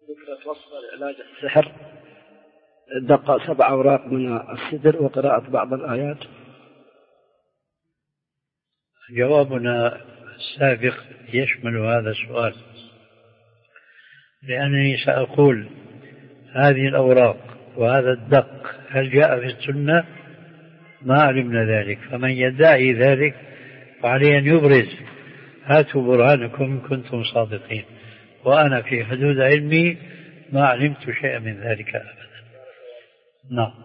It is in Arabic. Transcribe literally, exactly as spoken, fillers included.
ذكرت وصف علاج السحر، دق سبع أوراق من السدر وقراءة بعض الآيات. جوابنا السابق يشمل هذا السؤال، لأنني سأقول هذه الأوراق وهذا الدق هل جاء في السنة؟ ما علمنا ذلك، فمن يدعي ذلك فعليه أن يبرز هاتوا برهانكم إن كنتم صادقين، وأنا في حدود علمي ما علمت شيئا من ذلك أبدا. نعم.